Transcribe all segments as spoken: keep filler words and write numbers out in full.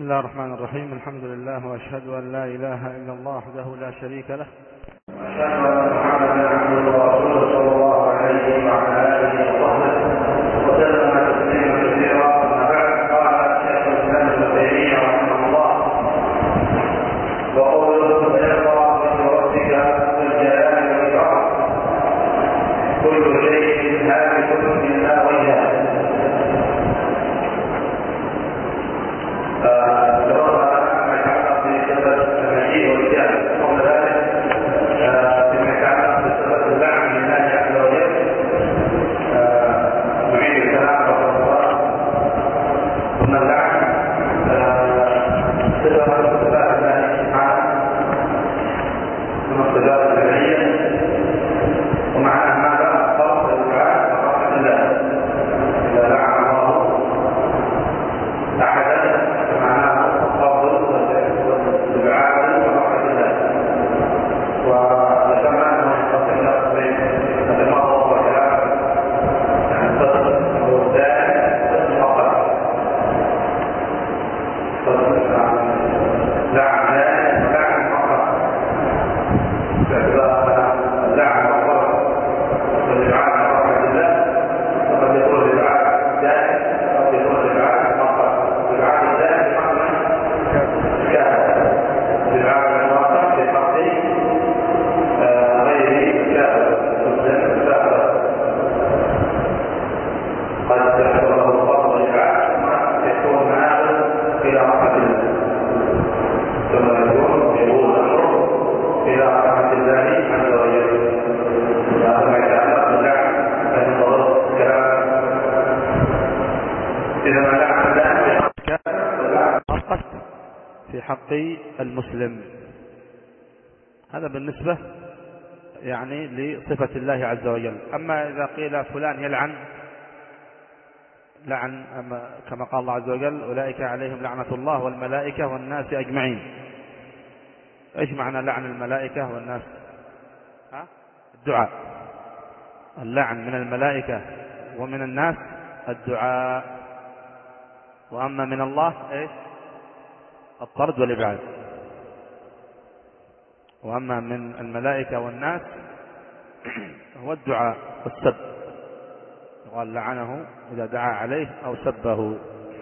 بسم الله الرحمن الرحيم. الحمد لله وأشهد أن لا إله إلا الله وحده لا شريك له، وأشهد أن محمدا عبده ورسوله صلى الله عليه وعلى آله وصحبه وسلم تسليما كثيرا. أما بعد، قال شيخ الإسلام ابن تيمية رحمه الله: وقوله فيرضى من ربك ذو الجلال والإكرام كل شيء هالك إلا وجهه. في حق المسلم. هذا بالنسبة يعني لصفة الله عز وجل. أما إذا قيل فلان يلعن لعن كما قال الله عز وجل: أولئك عليهم لعنة الله والملائكة والناس أجمعين. إيش معنى لعن الملائكة والناس؟ ها؟ الدعاء. اللعن من الملائكة ومن الناس الدعاء، وأما من الله إيش؟ الطرد والإبعاد. وأما من الملائكة والناس هو الدعاء والسب، قال لعنه إذا دعا عليه أو سبه.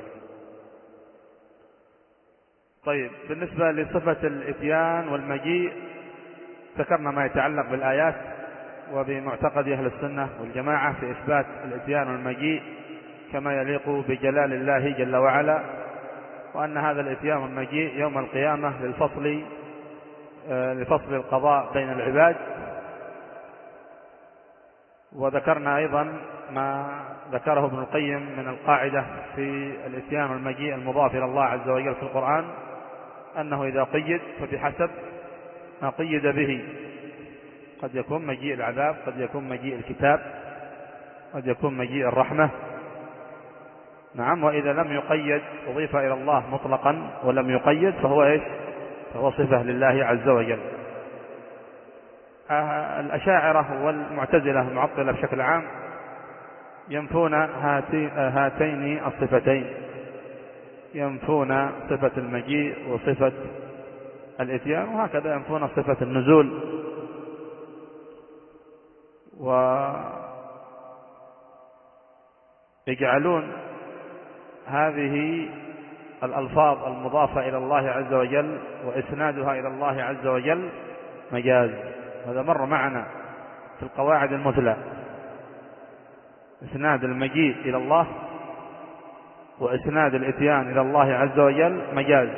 طيب، بالنسبة لصفة الإتيان والمجيء ذكرنا ما يتعلق بالآيات وبمعتقد أهل السنة والجماعة في إثبات الإتيان والمجيء كما يليق بجلال الله جل وعلا، وأن هذا الإتيان والمجيء يوم القيامة للفصل لفصل القضاء بين العباد. وذكرنا أيضا ما ذكره ابن القيم من القاعدة في الإتيان والمجيء المضاف إلى الله عز وجل في القرآن، أنه إذا قيد فبحسب ما قيد به. قد يكون مجيء العذاب، قد يكون مجيء الكتاب، قد يكون مجيء الرحمة. نعم. وإذا لم يقيد أضيف إلى الله مطلقا ولم يقيد فهو إيش؟ فهو صفة لله عز وجل. آه الأشاعرة والمعتزلة المعطلة بشكل عام ينفون هاتين الصفتين، ينفون صفة المجيء وصفة الإتيان، وهكذا ينفون صفة النزول. ويجعلون هذه الألفاظ المضافة إلى الله عز وجل وإسنادها إلى الله عز وجل مجاز. هذا مر معنا في القواعد المثلى. إسناد المجيء إلى الله وإسناد الإتيان إلى الله عز وجل مجاز.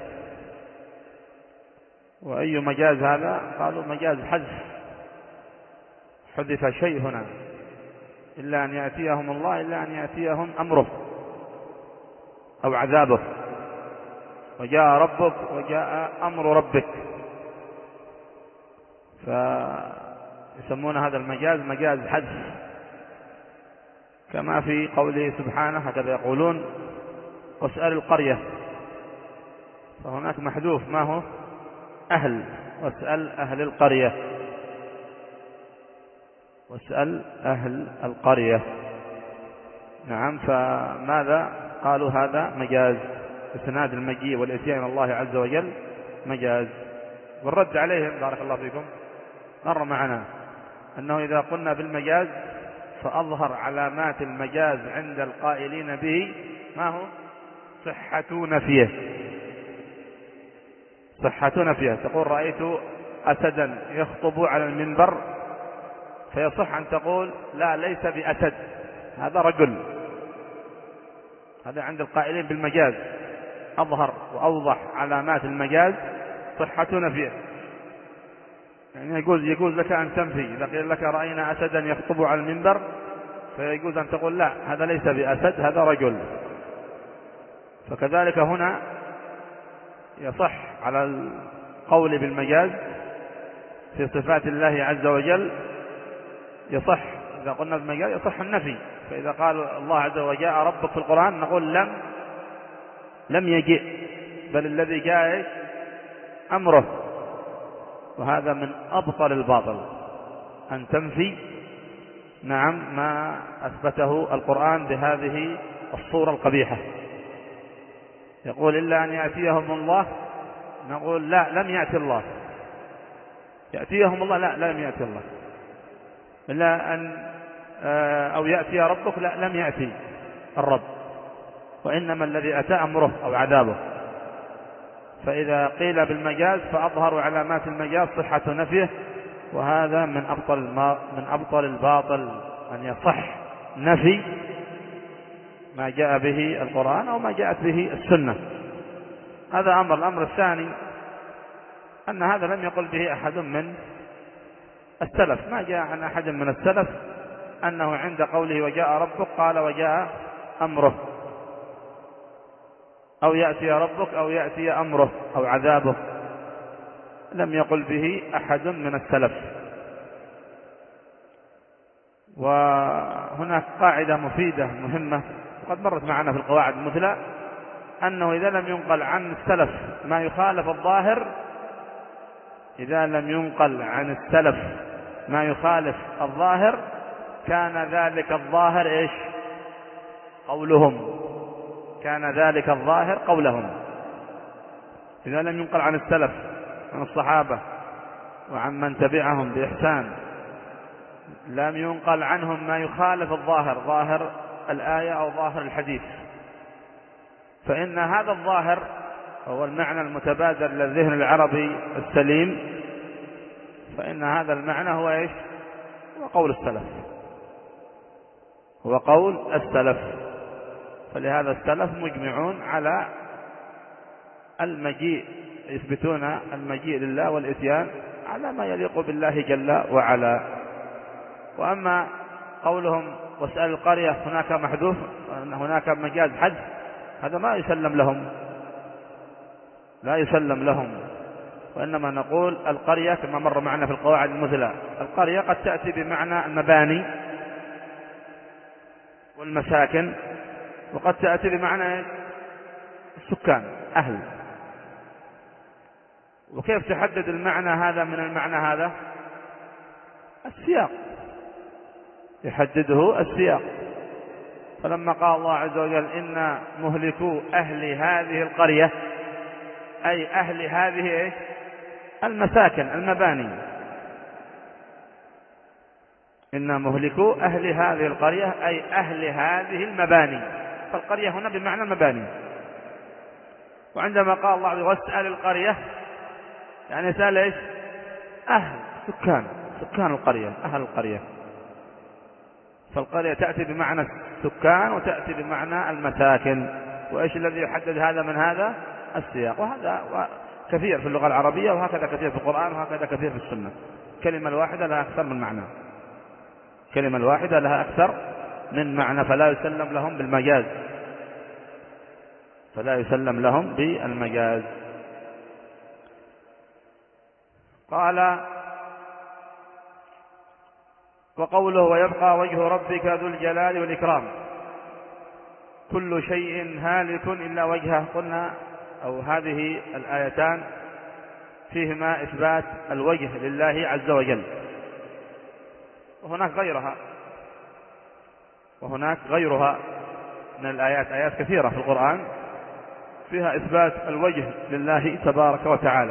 وأي مجاز هذا؟ قالوا مجاز حذف، حذف شيء هنا، إلا أن يأتيهم الله، إلا أن يأتيهم أمره أو عذابه. وجاء ربك وجاء أمر ربك، فيسمون هذا المجاز مجاز حذف، كما في قوله سبحانه هكذا يقولون: واسأل القرية. فهناك محذوف ما هو؟ أهل. واسأل أهل القرية، واسأل أهل القرية. نعم. فماذا قالوا؟ هذا مجاز. إسناد المجيء والإتيان الله عز وجل مجاز. والرد عليهم بارك الله فيكم مر معنا أنه إذا قلنا بالمجاز فأظهر علامات المجاز عند القائلين به ما هو؟ صحة نفيه. صحة نفيه. تقول رأيت أسدا يخطب على المنبر، فيصح أن تقول لا ليس بأسد، هذا رجل. هذا عند القائلين بالمجاز أظهر وأوضح علامات المجاز صحة نفيه. يعني يجوز يجوز لك أن تنفي إذا قيل لك رأينا أسدا يخطب على المنبر، فيجوز أن تقول لا هذا ليس بأسد هذا رجل. فكذلك هنا يصح على القول بالمجاز في صفات الله عز وجل، يصح إذا قلنا بالمجاز يصح النفي. فإذا قال الله عز وجل جاء ربك في القرآن نقول لم لم يجئ، بل الذي جاء أمره. وهذا من أبطل الباطل أن تنفي نعم ما أثبته القرآن بهذه الصورة القبيحة. يقول إلا أن يأتيهم الله، نقول لا لم يأتي الله. يأتيهم الله لا لم يأتي الله. إلا أن أو يأتي ربك لا لم يأتي الرب، وإنما الذي أتى أمره أو عذابه. فإذا قيل بالمجاز فأظهر علامات المجاز صحة نفيه، وهذا من أبطل من أبطل الباطل أن يصح نفي ما جاء به القرآن أو ما جاءت به السنة. هذا أمر. الأمر الثاني أن هذا لم يقل به أحد من السلف، ما جاء عن أحد من السلف أنه عند قوله وجاء ربك قال وجاء أمره، أو يأتي ربك أو يأتي أمره أو عذابه، لم يقل به أحد من السلف. وهناك قاعدة مفيدة مهمة وقد مرت معنا في القواعد المثلى، أنه إذا لم ينقل عن السلف ما يخالف الظاهر إذا لم ينقل عن السلف ما يخالف الظاهر كان ذلك الظاهر إيش؟ قولهم. كان ذلك الظاهر قولهم. إذا لم ينقل عن السلف عن الصحابة وعن من تبعهم بإحسان لم ينقل عنهم ما يخالف الظاهر، ظاهر الآية أو ظاهر الحديث، فإن هذا الظاهر هو المعنى المتبادر للذهن العربي السليم، فإن هذا المعنى هو إيش؟ هو قول السلف، هو قول السلف. فلهذا السلف مجمعون على المجيء، يثبتون المجيء لله والإتيان على ما يليق بالله جل وعلا. وأما قولهم واسأل القرية هناك محذوف هناك مجاز حذف، هذا ما يسلم لهم، لا يسلم لهم. وإنما نقول القرية كما مر معنا في القواعد المثلى، القرية قد تأتي بمعنى المباني والمساكن، وقد تأتي بمعنى السكان أهل. وكيف تحدد المعنى هذا من المعنى هذا؟ السياق يحدده السياق. فلما قال الله عز وجل إن مهلكو أهل هذه القرية أي أهل هذه المساكن المباني، إن مهلكو أهل هذه القرية أي أهل هذه المباني، فالقرية هنا بمعنى المباني. وعندما قال الله عز وجل واسأل القرية يعني سأل إيش؟ أهل سكان سكان القرية أهل القرية. فالقرية تأتي بمعنى السكان وتأتي بمعنى المساكن. وإيش الذي يحدد هذا من هذا؟ السياق. وهذا كثير في اللغة العربية، وهكذا كثير في القرآن، وهكذا كثير في السنة. كلمة الواحدة لها أكثر من معنى، كلمة الواحدة لها أكثر من معنى، فلا يسلم لهم بالمجاز، فلا يسلم لهم بالمجاز. قال وقوله ويبقى وجه ربك ذو الجلال والإكرام كل شيء هالك إلا وجهه. قلنا أو هذه الآيتان فيهما إثبات الوجه لله عز وجل، وهناك غيرها وهناك غيرها من الآيات، آيات كثيرة في القرآن فيها إثبات الوجه لله تبارك وتعالى.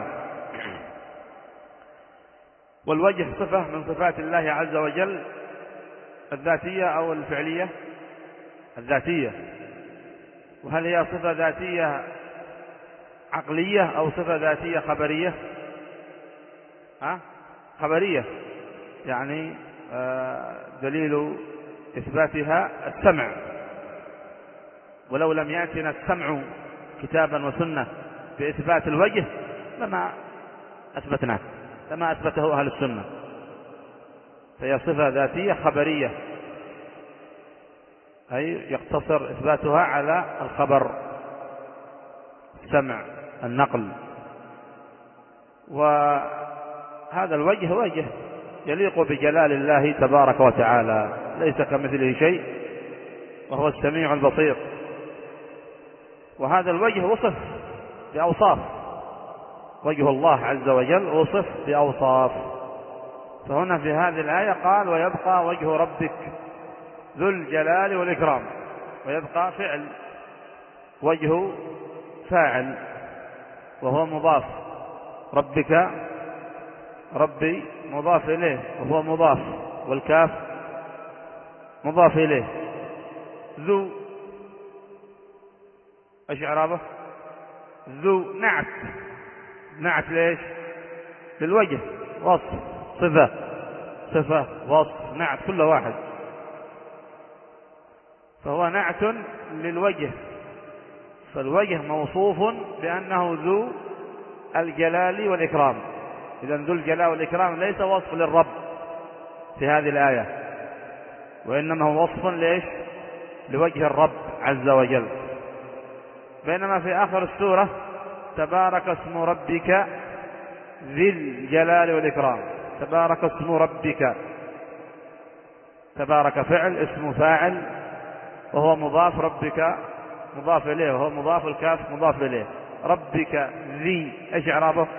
والوجه صفة من صفات الله عز وجل، الذاتية أو الفعلية؟ الذاتية. وهل هي صفة ذاتية عقلية أو صفة ذاتية خبرية؟ ها؟ خبرية، يعني دليل إثباتها السمع، ولو لم يأتنا السمع كتابا وسنة بإثبات الوجه لما أثبتناه، لما أثبته أهل السنة. فهي صفة ذاتية خبرية، أي يقتصر إثباتها على الخبر، السمع، النقل. وهذا الوجه وجه يليق بجلال الله تبارك وتعالى، ليس كمثله شيء وهو السميع البصير. وهذا الوجه وصف بأوصاف، وجه الله عز وجل وصف بأوصاف. فهنا في هذه الآية قال ويبقى وجه ربك ذو الجلال والإكرام، ويبقى فعل، وجه فاعل وهو مضاف، ربك ربي مضاف إليه وهو مضاف، والكاف مضاف إليه. ذو ايش اعرابه؟ ذو نعت، نعت ليش؟ للوجه، وصف، صفة، صفة، وصف، نعت، كل واحد. فهو نعت للوجه، فالوجه موصوف بأنه ذو الجلال والإكرام. إذن ذو الجلال والإكرام ليس وصف للرب في هذه الآية، وإنما هو وصف ليش؟ لوجه الرب عز وجل. بينما في آخر السورة تبارك اسم ربك ذي الجلال والإكرام، تبارك اسم ربك، تبارك فعل، اسم فاعل وهو مضاف، ربك مضاف إليه وهو مضاف، الكاف مضاف إليه. ربك ذي ايش اعرابه؟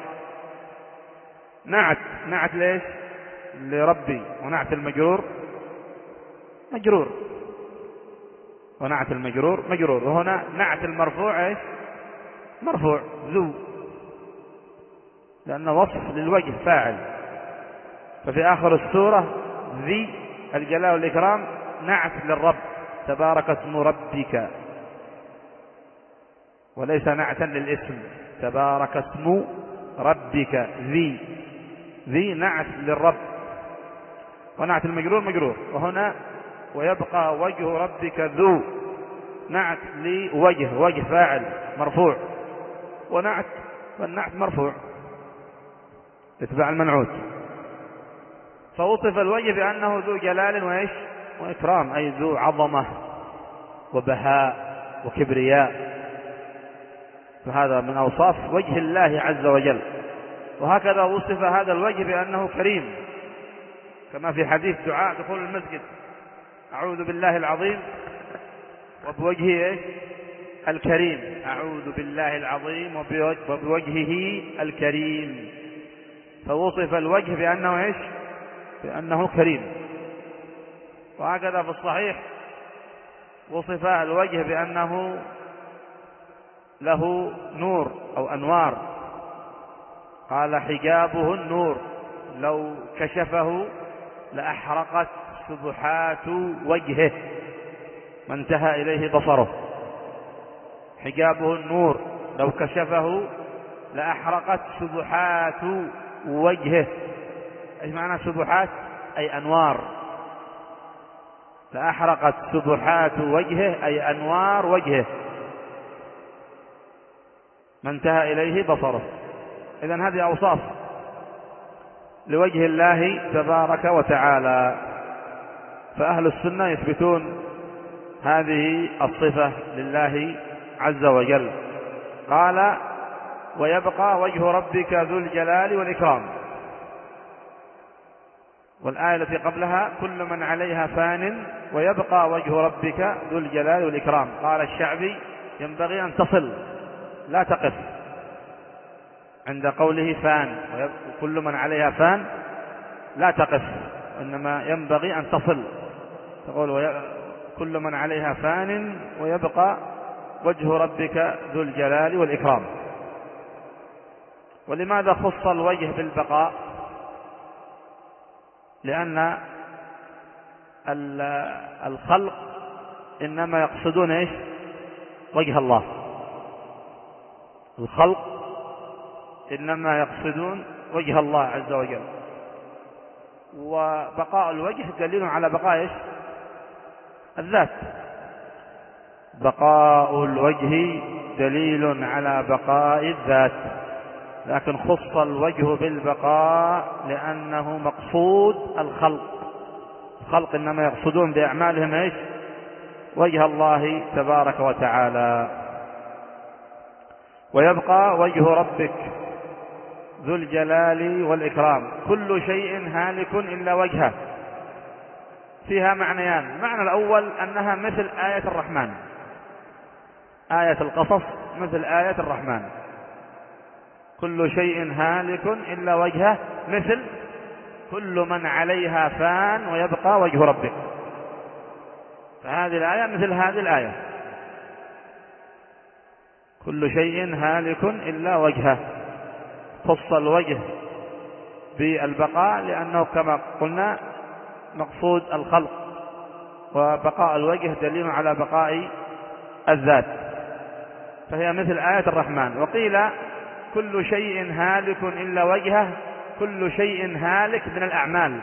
نعت، نعت ليش؟ لربي. ونعت المجرور مجرور، ونعت المجرور مجرور. وهنا نعت المرفوع ايش؟ مرفوع، ذو، لأنه وصف للوجه فاعل. ففي آخر السورة ذي الجلال والإكرام نعت للرب، تبارك اسم ربك، وليس نعتا للاسم، تبارك اسم ربك ذي، ذي نعت للرب، ونعت المجرور مجرور. وهنا ويبقى وجه ربك ذو، نعت لوجه، وجه فاعل مرفوع، ونعت، والنعت مرفوع اتباع المنعوت. فوصف الوجه بأنه ذو جلال وإيش؟ وإكرام، أي ذو عظمة وبهاء وكبرياء. فهذا من أوصاف وجه الله عز وجل. وهكذا وصف هذا الوجه بأنه كريم، كما في حديث دعاء دخول المسجد: أعوذ بالله العظيم وبوجهه إيش؟ الكريم، أعوذ بالله العظيم وبوجهه الكريم. فوصف الوجه بأنه إيش؟ بأنه كريم. وهكذا في الصحيح وصف الوجه بأنه له نور أو أنوار، قال حجابه النور لو كشفه لأحرقت سبحات وجهه ما انتهى إليه بصره. حجابه النور لو كشفه لأحرقت سبحات وجهه. ايش معنى سبحات؟ أي أنوار. لأحرقت سبحات وجهه أي أنوار وجهه ما انتهى إليه بصره. إذن هذه أوصاف لوجه الله تبارك وتعالى. فأهل السنة يثبتون هذه الصفة لله عز وجل. قال ويبقى وجه ربك ذو الجلال والإكرام. والآية التي قبلها كل من عليها فان ويبقى وجه ربك ذو الجلال والإكرام. قال الشعبي ينبغي أن تصل لا تقف عند قوله فان، وكل من عليها فان لا تقف، إنما ينبغي أن تصل، تقول كل من عليها فان ويبقى وجه ربك ذو الجلال والإكرام. ولماذا خص الوجه بالبقاء؟ لأن الخلق إنما يقصدون إيش؟ وجه الله. الخلق إنما يقصدون وجه الله عز وجل، وبقاء الوجه دليل على بقاء إيش؟ الذات. بقاء الوجه دليل على بقاء الذات، لكن خص الوجه بالبقاء لأنه مقصود الخلق. الخلق إنما يقصدون بأعمالهم إيش؟ وجه الله تبارك وتعالى. ويبقى وجه ربك ذو الجلال والإكرام. كل شيء هالك إلا وجهه. فيها معنيان. المعنى الأول أنها مثل آية الرحمن، آية القصص مثل آية الرحمن. كل شيء هالك إلا وجهه، مثل كل من عليها فان ويبقى وجه ربك. فهذه الآية مثل هذه الآية، كل شيء هالك إلا وجهه. خص الوجه بالبقاء لأنه كما قلنا مقصود الخلق، وبقاء الوجه دليل على بقاء الذات، فهي مثل آية الرحمن. وقيل كل شيء هالك إلا وجهه، كل شيء هالك من الأعمال،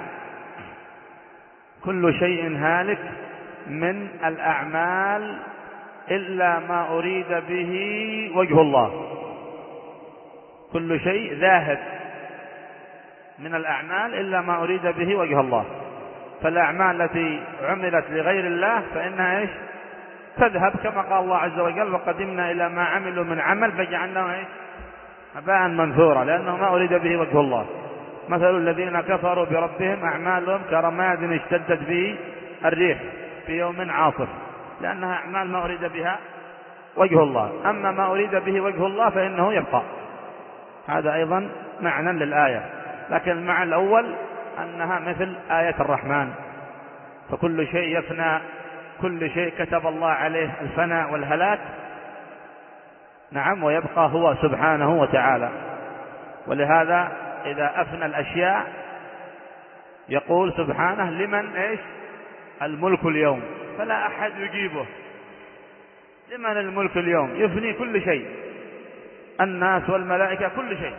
كل شيء هالك من الأعمال إلا ما أريد به وجه الله. كل شيء ذاهب من الأعمال إلا ما أريد به وجه الله. فالأعمال التي عملت لغير الله فإنها إيش؟ تذهب، كما قال الله عز وجل وقدمنا إلى ما عملوا من عمل فجعلناه إيش؟ هباء منثورا، لأنه ما أريد به وجه الله. مثل الذين كفروا بربهم أعمالهم كرماد اشتدت به الريح في يوم عاصف، لأنها أعمال ما أريد بها وجه الله. أما ما أريد به وجه الله فإنه يبقى. هذا أيضا معنى للآية، لكن المعنى الأول أنها مثل آية الرحمن. فكل شيء يفنى، كل شيء كتب الله عليه الفناء والهلاك، نعم، ويبقى هو سبحانه وتعالى. ولهذا إذا أفنى الأشياء يقول سبحانه لمن إيش؟ الملك اليوم، فلا أحد يجيبه. لمن الملك اليوم؟ يفني كل شيء، الناس والملائكة كل شيء،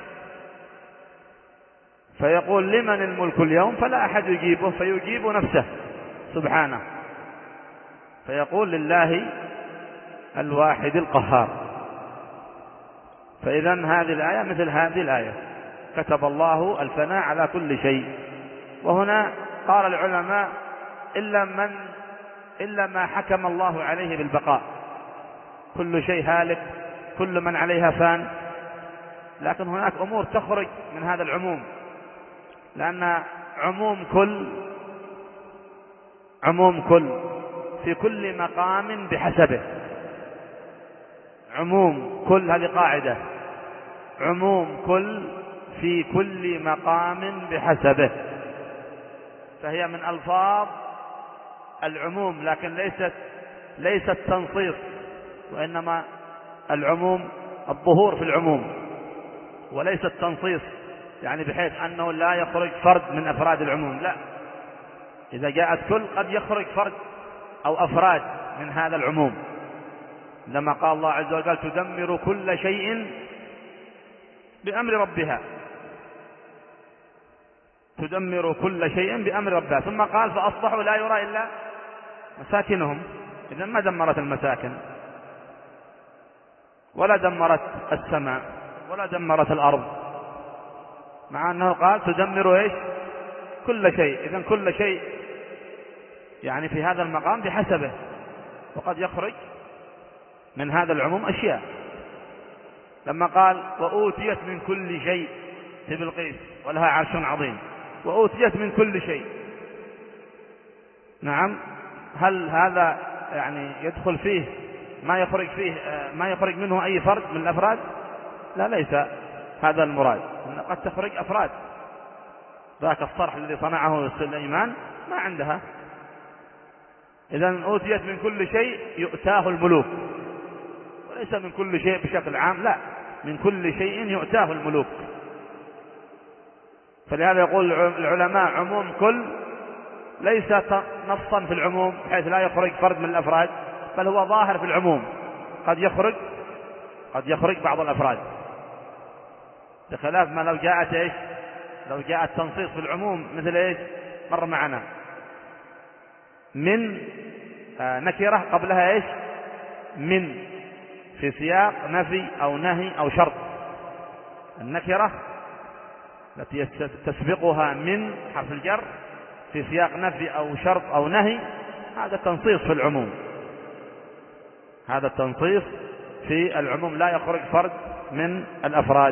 فيقول لمن الملك اليوم فلا أحد يجيبه، فيجيب نفسه سبحانه، فيقول لله الواحد القهار. فإذا هذه الآية مثل هذه الآية، كتب الله الفناء على كل شيء. وهنا قال العلماء إلا من إلا ما حكم الله عليه بالبقاء، كل شيء هالك، كل من عليها فان. لكن هناك أمور تخرج من هذا العموم، لأن عموم كل عموم كل في كل مقام بحسبه. عموم كل، هذه قاعدة، عموم كل في كل مقام بحسبه، فهي من ألفاظ العموم، لكن ليست ليست تنصيص، وإنما العموم الظهور في العموم وليس التنصيص، يعني بحيث أنه لا يخرج فرد من أفراد العموم، لا، إذا جاءت كل قد يخرج فرد أو أفراد من هذا العموم، لما قال الله عز وجل تدمر كل شيء بأمر ربها، تدمر كل شيء بأمر ربها. ثم قال فأصبحوا لا يرى إلا مساكنهم. إذا ما دمرت المساكن، ولا دمرت السماء، ولا دمرت الأرض، مع أنه قال تدمر إيش؟ كل شيء. إذن كل شيء يعني في هذا المقام بحسبه، وقد يخرج من هذا العموم أشياء. لما قال وأوتيت من كل شيء في بلقيس ولها عرش عظيم، وأوتيت من كل شيء، نعم، هل هذا يعني يدخل فيه ما يخرج فيه ما يخرج منه أي فرد من الأفراد؟ لا، ليس هذا المراد، قد تخرج أفراد. ذاك الصرح الذي صنعه سليمان ما عندها. إذن أوتيت من كل شيء يؤتاه الملوك، وليس من كل شيء بشكل عام، لا، من كل شيء يؤتاه الملوك. فلهذا يقول العلماء عموم كل ليس نصا في العموم بحيث لا يخرج فرد من الأفراد، بل هو ظاهر في العموم، قد يخرج قد يخرج بعض الأفراد، بخلاف ما لو جاءت إيش لو جاءت تنصيص في العموم مثل إيش مر معنا من آه نكرة قبلها إيش من في سياق نفي أو نهي أو شرط. النكرة التي تسبقها من حرف الجر في سياق نفي أو شرط أو نهي، هذا تنصيص في العموم، هذا التنصيص في العموم، لا يخرج فرد من الأفراد.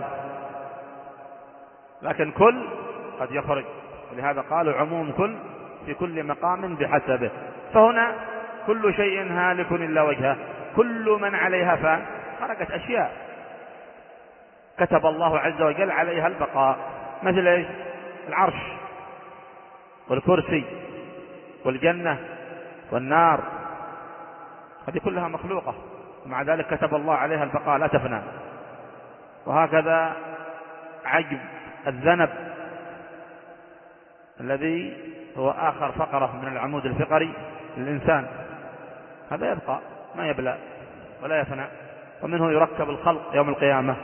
لكن كل قد يخرج، ولهذا قالوا عموم كل في كل مقام بحسبه. فهنا كل شيء هالك إلا وجهه، كل من عليها فان، خرجت أشياء كتب الله عز وجل عليها البقاء، مثل إيش العرش والكرسي والجنة والنار، هذه كلها مخلوقة، ومع ذلك كتب الله عليها البقاء لا تفنى. وهكذا عجب الذنب الذي هو آخر فقرة من العمود الفقري للإنسان، هذا يبقى ما يبلى ولا يفنى، ومنه يركب الخلق يوم القيامة.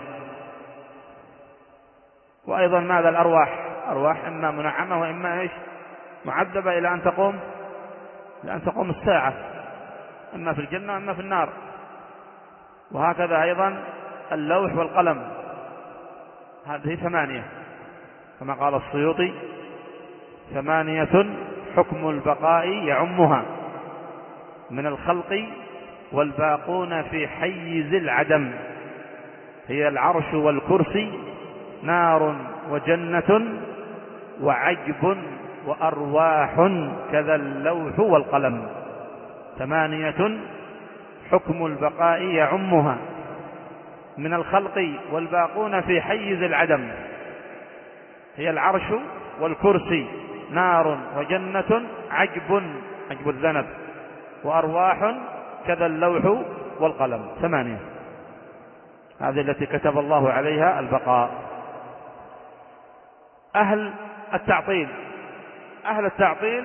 وأيضا ماذا الأرواح؟ أرواح إما منعمة وإما إيش معذبة إلى أن تقوم إلى أن تقوم الساعة، إما في الجنة وإما في النار. وهكذا أيضا اللوح والقلم، هذه ثمانية كما قال السيوطي: ثمانية حكم البقاء يعمها، من الخلق والباقون في حيز العدم، هي العرش والكرسي، نار وجنة وعجب وأرواح، كذا اللوح والقلم. ثمانية حكم البقاء يعمها، من الخلق والباقون في حيز العدم، هي العرش والكرسي، نار وجنة، عجب عجب الذنب، وأرواح، كذا اللوح والقلم. ثمانية، هذه التي كتب الله عليها البقاء. أهل التعطيل أهل التعطيل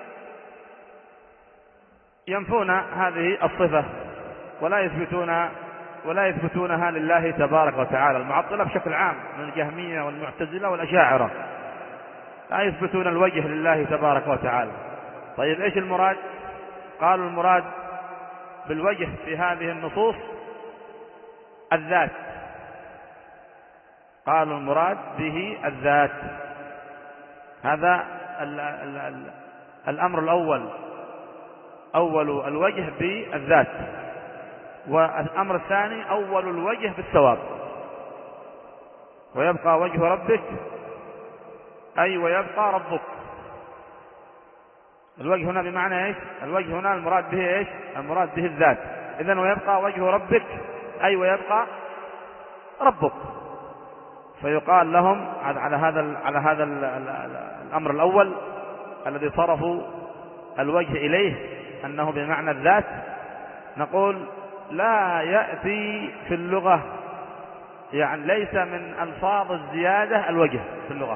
ينفون هذه الصفة ولا يثبتون ولا يثبتونها لله تبارك وتعالى. المعطلة بشكل عام من الجهمية والمعتزلة والأشاعرة لا يثبتون الوجه لله تبارك وتعالى. طيب إيش المراد؟ قالوا المراد بالوجه في هذه النصوص الذات، قالوا المراد به الذات. هذا ال ال ال الأمر الأول، أول الوجه بالذات. والأمر الثاني أول الوجه بالثواب. ويبقى وجه ربك أي ويبقى ربك. الوجه هنا بمعنى إيش؟ الوجه هنا المراد به إيش؟ المراد به الذات. إذن ويبقى وجه ربك أي ويبقى ربك. فيقال لهم على هذا على هذا الأمر الأول الذي صرفوا الوجه إليه أنه بمعنى الذات، نقول لا يأتي في اللغة، يعني ليس من ألفاظ الزيادة الوجه في اللغة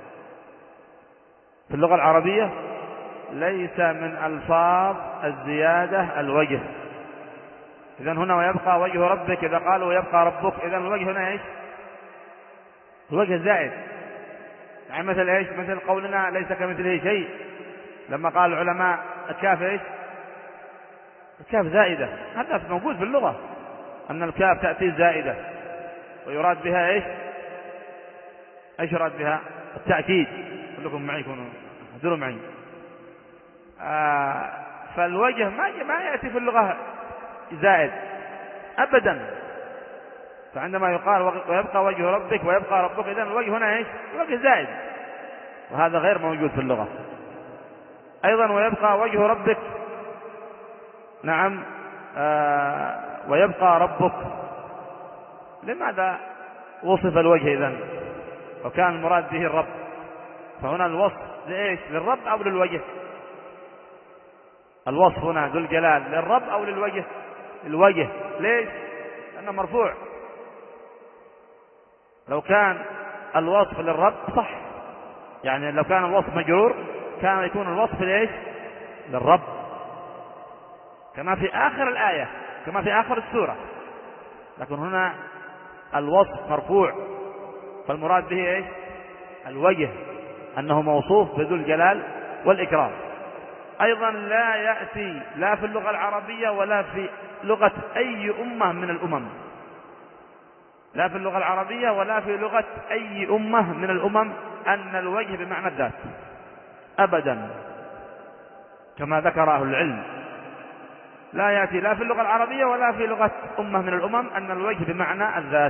في اللغة العربية ليس من ألفاظ الزيادة الوجه. إذن هنا ويبقى وجه ربك، إذا قالوا ويبقى ربك، إذن الوجه هنا إيش؟ الوجه زائد، يعني مثل إيش؟ مثل قولنا ليس كمثله شيء، لما قال العلماء الكاف إيش؟ الكاف زائدة. هذا موجود في اللغة أن الكاف تأتي زائدة ويراد بها إيش؟ إيش يراد بها؟ التأكيد. كلكم معي، كونوا احضروا معي. آه فالوجه ما ما يأتي في اللغة زائد أبدا. فعندما يقال ويبقى وجه ربك ويبقى ربك، إذن الوجه هنا إيش؟ الوجه زائد، وهذا غير موجود في اللغة. أيضا ويبقى وجه ربك، نعم، آه ويبقى ربك. لماذا وصف الوجه إذن وكان المراد به الرب؟ فهنا الوصف لإيش؟ للرب أو للوجه؟ الوصف هنا ذو الجلال للرب أو للوجه؟ الوجه. ليش؟ لأنه مرفوع. لو كان الوصف للرب صح، يعني لو كان الوصف مجرور كان يكون الوصف ليش؟ للرب، كما في آخر الآية، كما في آخر السورة. لكن هنا الوصف مرفوع، فالمراد به ايش؟ الوجه، أنه موصوف بذو الجلال والإكرام. أيضا لا يأتي لا في اللغة العربية ولا في لغة أي أمة من الأمم، لا في اللغة العربية ولا في لغة أي أمة من الأمم أن الوجه بمعنى الذات أبدا، كما ذكر أهل العلم. لا يأتي لا في اللغة العربية ولا في لغة أمة من الأمم أن الوجه بمعنى الذات.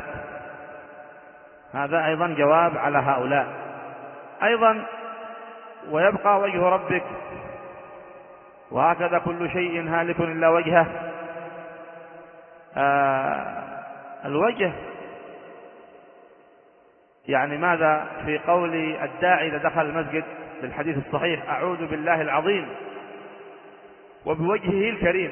هذا أيضا جواب على هؤلاء. أيضا ويبقى وجه ربك وهكذا كل شيء هالك إلا وجهه. آه الوجه يعني ماذا؟ في قول الداعي إذا دخل المسجد بالحديث الصحيح: أعوذ بالله العظيم وبوجهه الكريم.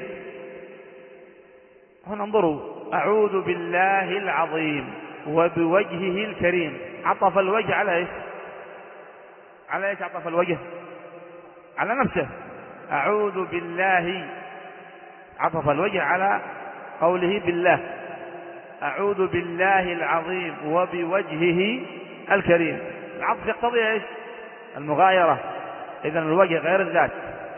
هنا انظروا، أعوذ بالله العظيم وبوجهه الكريم، عطف الوجه على ايش؟ على ايش عطف الوجه؟ على نفسه. أعوذ بالله، عطف الوجه على قوله بالله. أعوذ بالله العظيم وبوجهه الكريم. العطف يقتضي ايش؟ المغايرة. إذن الوجه غير الذات.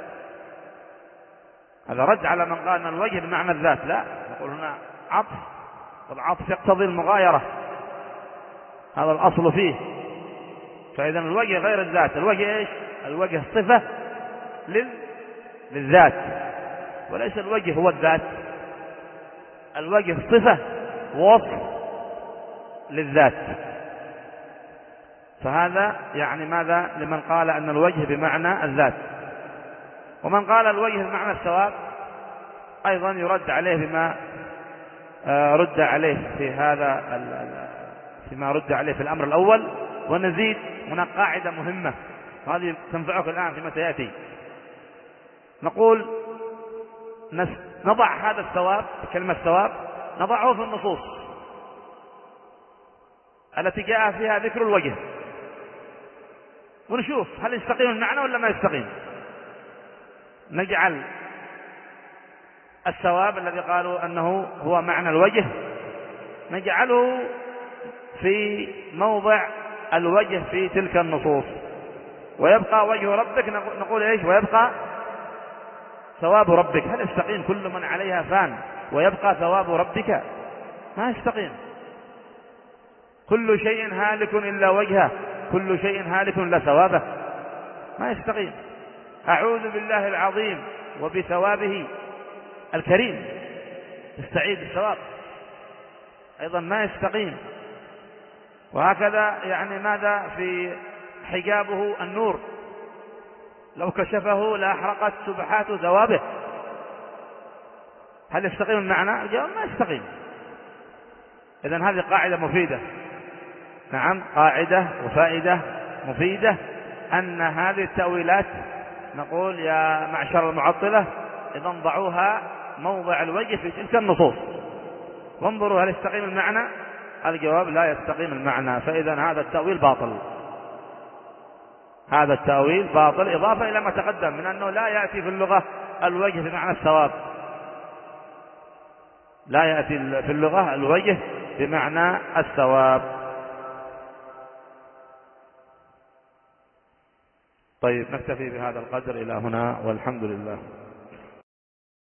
هذا رد على من قال أن الوجه بمعنى الذات. لا، نقول هنا عطف، والعطف يقتضي المغايرة، هذا الأصل فيه. فإذن الوجه غير الذات. الوجه ايش؟ الوجه صفة لل... للذات، وليس الوجه هو الذات. الوجه صفة ووصف للذات. فهذا يعني ماذا؟ لمن قال أن الوجه بمعنى الذات. ومن قال الوجه بمعنى الثواب أيضا يرد عليه بما رد عليه في هذا فيما رد عليه في الأمر الأول. ونزيد هنا قاعدة مهمة، وهذه تنفعك الآن فيما سيأتي. نقول نضع هذا الثواب، كلمة ثواب نضعه في النصوص التي جاء فيها ذكر الوجه، ونشوف هل يستقيم المعنى ولا ما يستقيم. نجعل الثواب الذي قالوا أنه هو معنى الوجه نجعله في موضع الوجه في تلك النصوص، ويبقى وجه ربك نقول ايش؟ ويبقى ثواب ربك. هل يستقيم كل من عليها فان ويبقى ثواب ربك؟ ما يستقيم. كل شيء هالك إلا وجهه، كل شيء هالك إلا ثوابه، ما يستقيم. أعوذ بالله العظيم وبثوابه الكريم، استعيد الثواب، أيضا ما يستقيم. وهكذا يعني ماذا في حجابه النور، لو كشفه لأحرقت سبحات ثوابه. هل يستقيم المعنى؟ الجواب ما يستقيم. إذن هذه قاعدة مفيدة، نعم قاعدة وفائدة مفيدة، أن هذه التأويلات نقول يا معشر المعطلة إذن ضعوها موضع الوجه في تلك النصوص، وانظروا هل يستقيم المعنى. الجواب لا يستقيم المعنى. فإذن هذا التأويل باطل، هذا التأويل باطل، إضافة إلى ما تقدم من أنه لا يأتي في اللغة الوجه بمعنى الثواب، لا يأتي في اللغة الوجه بمعنى الثواب. طيب نكتفي بهذا القدر إلى هنا، والحمد لله.